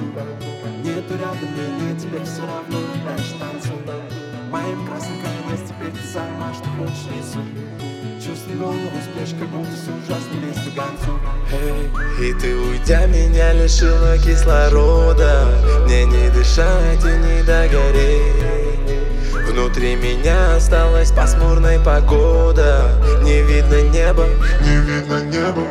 танцуй. Нету рядом меня, теперь все равно, дальше танцуй. Моим красным конец, теперь ты сама, что хочешь рисуй. Чувствуй голову с плеч, как будто с ужасной лестью гонцу. И ты, уйдя, меня лишила кислорода. Мне не дышать и не догореть. Внутри меня осталась пасмурная погода. Не видно неба, не видно неба.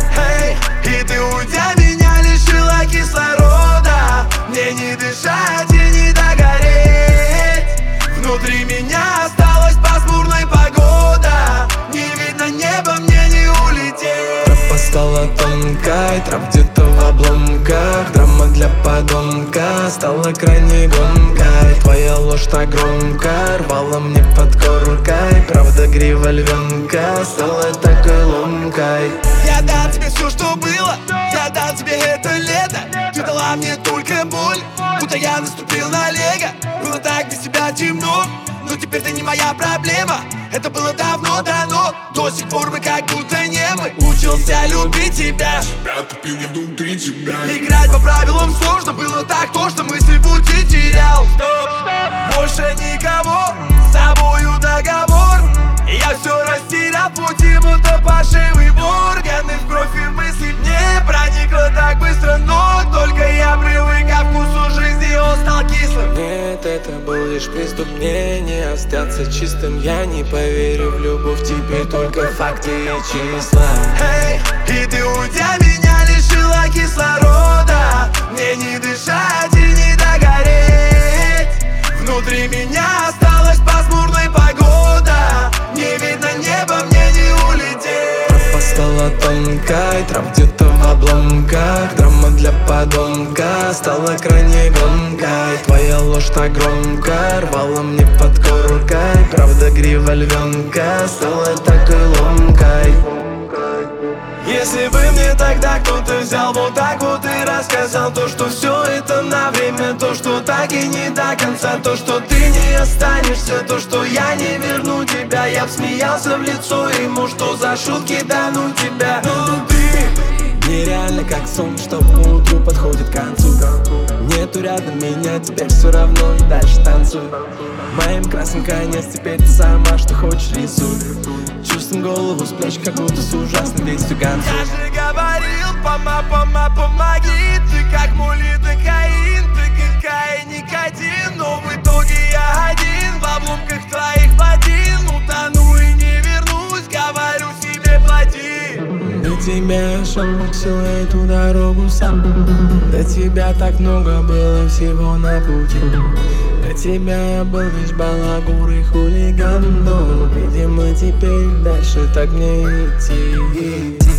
И ты, уйдя, меня лишила кислорода. Мне не дышать и не догореть. Внутри меня осталась пасмурная погода. Не видно неба, мне не улететь. Тропа стала тонкой, трав где-то в обломках. Драма для подонка стала крайней гонкой. Твоя ложь так громко рвала мне под коркой. Правда грива львенка стала такой ломкой. Я дам тебе все, что было, я дам тебе это лето. Ты дала мне только боль, будто я наступил на лего. Было так без тебя темно, но теперь ты не моя проблема. Это было давно дано, до сих пор мы как будто не мы. Учился любить тебя, тупил я внутри тебя. играть по правилам сложно, было так тошно, мысли в пути терял. Больше никого, с тобою договор. Я все растерял в пути, будто пошивый вор. Гены в кровь и мысли мне проникло так быстро, но только я привык ко вкусу жизни, он стал кислым. Нет, это был лишь преступление, остаться чистым я не поверю в любовь. Теперь только факты и числа. И ты, уйдя, меня лишила кислорода. Мне не дышать и не догореть. Внутри меня осталась пасмурная погода. Не видно неба, мне не улететь. Тропа стала тонкой, трав где-то в обломках. Драма для подонка стала крайней гонкой. Твоя ложь так громко рвала мне под коркой. Правда грива львенка стала такой ломкой. Если бы мне тогда кто-то взял вот так вот и рассказал то, что все это на время, то, что так и не до конца, то, что ты не останешься, то, что я не верну тебя, я б смеялся в лицо ему, что за шутки да ну тебя. Но ты нереально как сон, что утру подходит к концу. Нету рядом меня, теперь все равно, дальше танцуй. Моим красным конец, теперь ты сама, что хочешь рисуй. Чувствуем голову с плеч, как будто с ужасной вестью гонцу. Я же говорил, помоги. Ты как мулит кокаин, ты какая никотин. Но в итоге я один в обломках твоих ботин. Утону и не вернусь, говорю себе плати. До тебя шел всю эту дорогу сам. До тебя так много было всего на пути. До тебя я был лишь балагур и хулиган. Но, видимо, теперь дальше так мне идти.